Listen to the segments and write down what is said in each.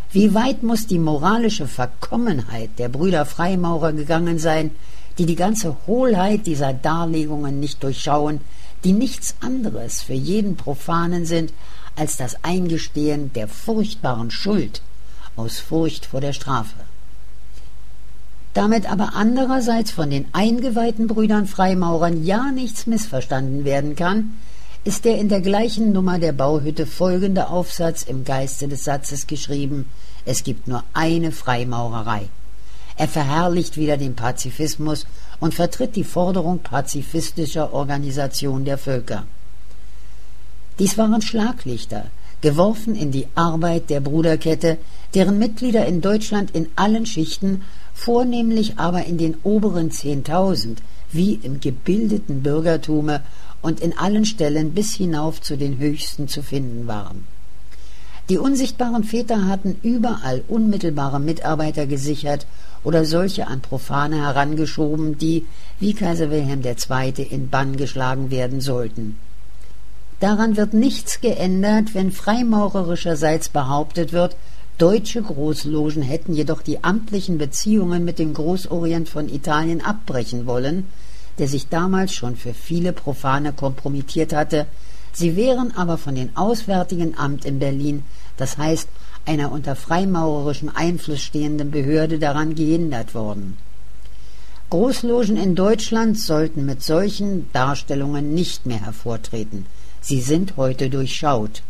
Wie weit muss die moralische Verkommenheit der Brüder Freimaurer gegangen sein, die ganze Hohlheit dieser Darlegungen nicht durchschauen, die nichts anderes für jeden Profanen sind als das Eingestehen der furchtbaren Schuld aus Furcht vor der Strafe. Damit aber andererseits von den eingeweihten Brüdern Freimaurern ja nichts missverstanden werden kann, ist der in der gleichen Nummer der Bauhütte folgende Aufsatz im Geiste des Satzes geschrieben: Es gibt nur eine Freimaurerei. Er verherrlicht wieder den Pazifismus und vertritt die Forderung pazifistischer Organisation der Völker. Dies waren Schlaglichter, geworfen in die Arbeit der Bruderkette, deren Mitglieder in Deutschland in allen Schichten, vornehmlich aber in den oberen 10.000, wie im gebildeten Bürgertume und in allen Stellen bis hinauf zu den höchsten zu finden waren. Die unsichtbaren Väter hatten überall unmittelbare Mitarbeiter gesichert oder solche an Profane herangeschoben, die, wie Kaiser Wilhelm II., in Bann geschlagen werden sollten. Daran wird nichts geändert, wenn freimaurerischerseits behauptet wird, deutsche Großlogen hätten jedoch die amtlichen Beziehungen mit dem Großorient von Italien abbrechen wollen, der sich damals schon für viele Profane kompromittiert hatte. Sie wären aber von dem Auswärtigen Amt in Berlin, das heißt einer unter freimaurerischem Einfluss stehenden Behörde, daran gehindert worden. Großlogen in Deutschland sollten mit solchen Darstellungen nicht mehr hervortreten. Sie sind heute durchschaut.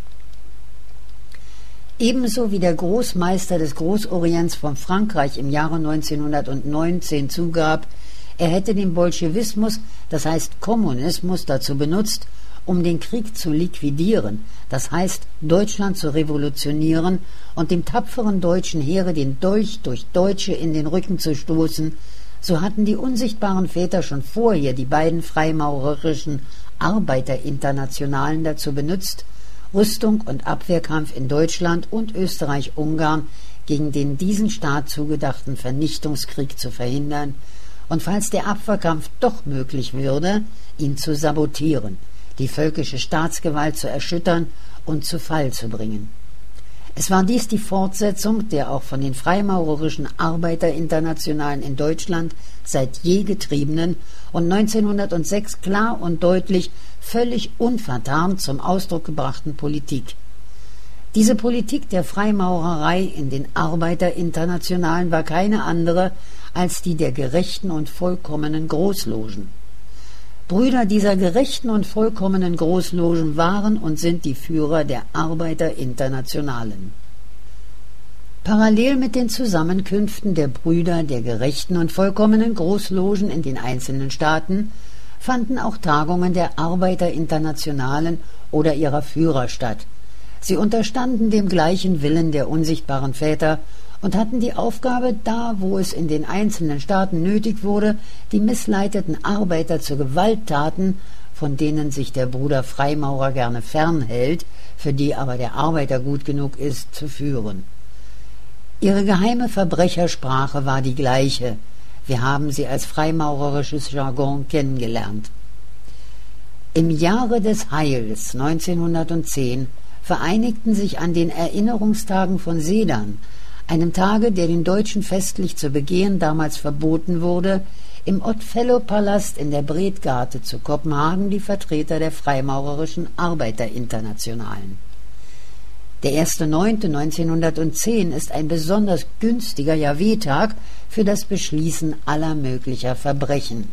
Ebenso wie der Großmeister des Großorients von Frankreich im Jahre 1919 zugab, er hätte den Bolschewismus, das heißt Kommunismus, dazu benutzt, um den Krieg zu liquidieren, das heißt Deutschland zu revolutionieren und dem tapferen deutschen Heere den Dolch durch Deutsche in den Rücken zu stoßen, so hatten die unsichtbaren Väter schon vorher die beiden freimaurerischen Arbeiterinternationalen dazu benutzt, Rüstung und Abwehrkampf in Deutschland und Österreich-Ungarn gegen den diesen Staat zugedachten Vernichtungskrieg zu verhindern und falls der Abwehrkampf doch möglich würde, ihn zu sabotieren, die völkische Staatsgewalt zu erschüttern und zu Fall zu bringen. Es war dies die Fortsetzung der auch von den freimaurerischen Arbeiterinternationalen in Deutschland seit je getriebenen und 1906 klar und deutlich, völlig unvertarnt zum Ausdruck gebrachten Politik. Diese Politik der Freimaurerei in den Arbeiterinternationalen war keine andere als die der gerechten und vollkommenen Großlogen. Brüder dieser gerechten und vollkommenen Großlogen waren und sind die Führer der Arbeiterinternationalen. Parallel mit den Zusammenkünften der Brüder der gerechten und vollkommenen Großlogen in den einzelnen Staaten fanden auch Tagungen der Arbeiterinternationalen oder ihrer Führer statt. Sie unterstanden dem gleichen Willen der unsichtbaren Väter und hatten die Aufgabe, da wo es in den einzelnen Staaten nötig wurde, die missleiteten Arbeiter zu Gewalttaten, von denen sich der Bruder Freimaurer gerne fernhält, für die aber der Arbeiter gut genug ist, zu führen. Ihre geheime Verbrechersprache war die gleiche. Wir haben sie als freimaurerisches Jargon kennengelernt. Im Jahre des Heils 1910 vereinigten sich an den Erinnerungstagen von Sedan, einem Tage, der den Deutschen festlich zu begehen damals verboten wurde, im Odd-Fellow-Palast in der Bredgate zu Kopenhagen die Vertreter der freimaurerischen Arbeiterinternationalen. Der 1.9.1910 ist ein besonders günstiger Jahrwehtag für das Beschließen aller möglicher Verbrechen.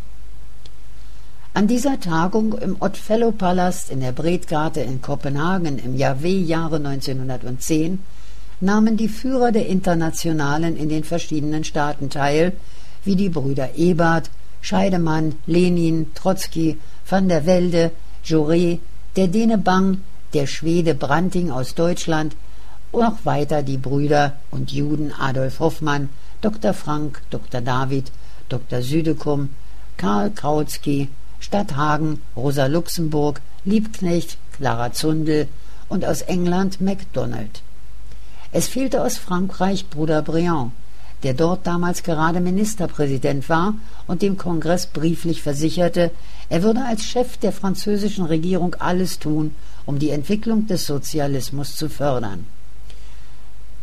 An dieser Tagung im Odd-Fellow-Palast in der Bredgate in Kopenhagen im Jahrweh-Jahre 1910 nahmen die Führer der Internationalen in den verschiedenen Staaten teil, wie die Brüder Ebert, Scheidemann, Lenin, Trotzki, van der Velde, Jaurès, der Däne Bang, der Schwede Branting aus Deutschland und auch weiter die Brüder und Juden Adolf Hoffmann, Dr. Frank, Dr. David, Dr. Südekum, Karl Kautsky, Stadthagen, Rosa Luxemburg, Liebknecht, Clara Zundel und aus England MacDonald. Es fehlte aus Frankreich Bruder Briand, der dort damals gerade Ministerpräsident war und dem Kongress brieflich versicherte, er würde als Chef der französischen Regierung alles tun, um die Entwicklung des Sozialismus zu fördern.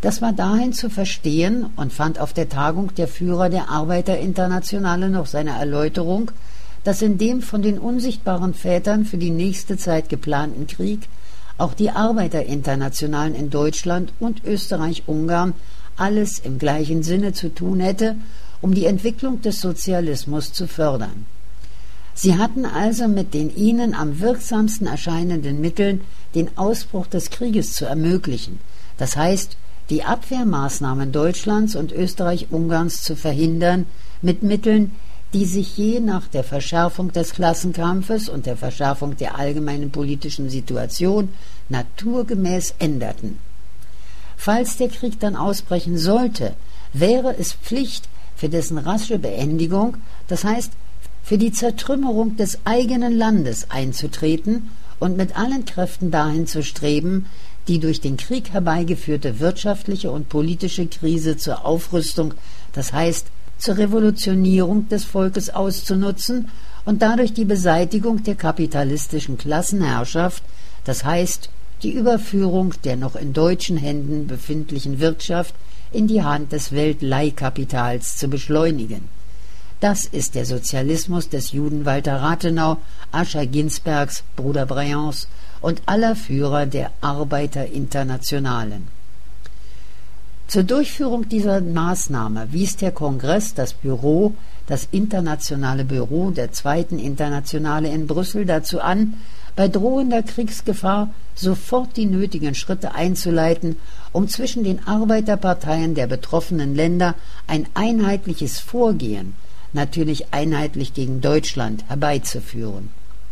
Das war dahin zu verstehen und fand auf der Tagung der Führer der Arbeiterinternationale noch seine Erläuterung, dass in dem von den unsichtbaren Vätern für die nächste Zeit geplanten Krieg auch die Arbeiterinternationalen in Deutschland und Österreich-Ungarn alles im gleichen Sinne zu tun hätte, um die Entwicklung des Sozialismus zu fördern. Sie hatten also mit den ihnen am wirksamsten erscheinenden Mitteln den Ausbruch des Krieges zu ermöglichen, das heißt, die Abwehrmaßnahmen Deutschlands und Österreich-Ungarns zu verhindern, mit Mitteln, die sich je nach der Verschärfung des Klassenkampfes und der Verschärfung der allgemeinen politischen Situation naturgemäß änderten. Falls der Krieg dann ausbrechen sollte, wäre es Pflicht, für dessen rasche Beendigung, das heißt für die Zertrümmerung des eigenen Landes einzutreten und mit allen Kräften dahin zu streben, die durch den Krieg herbeigeführte wirtschaftliche und politische Krise zur Aufrüstung, das heißt zur Revolutionierung des Volkes auszunutzen und dadurch die Beseitigung der kapitalistischen Klassenherrschaft, das heißt die Überführung der noch in deutschen Händen befindlichen Wirtschaft in die Hand des Weltleihkapitals zu beschleunigen. Das ist der Sozialismus des Juden Walter Rathenau, Ascher Ginsbergs, Bruder Briands und aller Führer der Arbeiterinternationalen. Zur Durchführung dieser Maßnahme wies der Kongress das Internationale Büro der Zweiten Internationale in Brüssel dazu an, bei drohender Kriegsgefahr sofort die nötigen Schritte einzuleiten, um zwischen den Arbeiterparteien der betroffenen Länder ein einheitliches Vorgehen, natürlich einheitlich gegen Deutschland, herbeizuführen.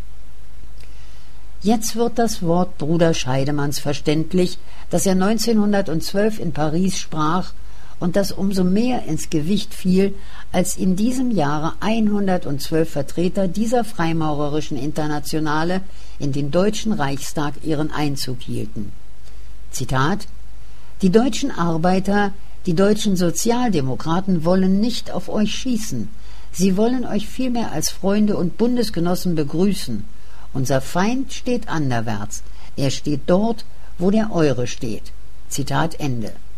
Jetzt wird das Wort Bruder Scheidemanns verständlich, das er 1912 in Paris sprach und das umso mehr ins Gewicht fiel, als in diesem Jahre 112 Vertreter dieser freimaurerischen Internationale in den Deutschen Reichstag ihren Einzug hielten. Zitat: Die deutschen Arbeiter, die deutschen Sozialdemokraten wollen nicht auf euch schießen, sie wollen euch vielmehr als Freunde und Bundesgenossen begrüßen. Unser Feind steht anderwärts, er steht dort, wo der eure steht. Zitat Ende.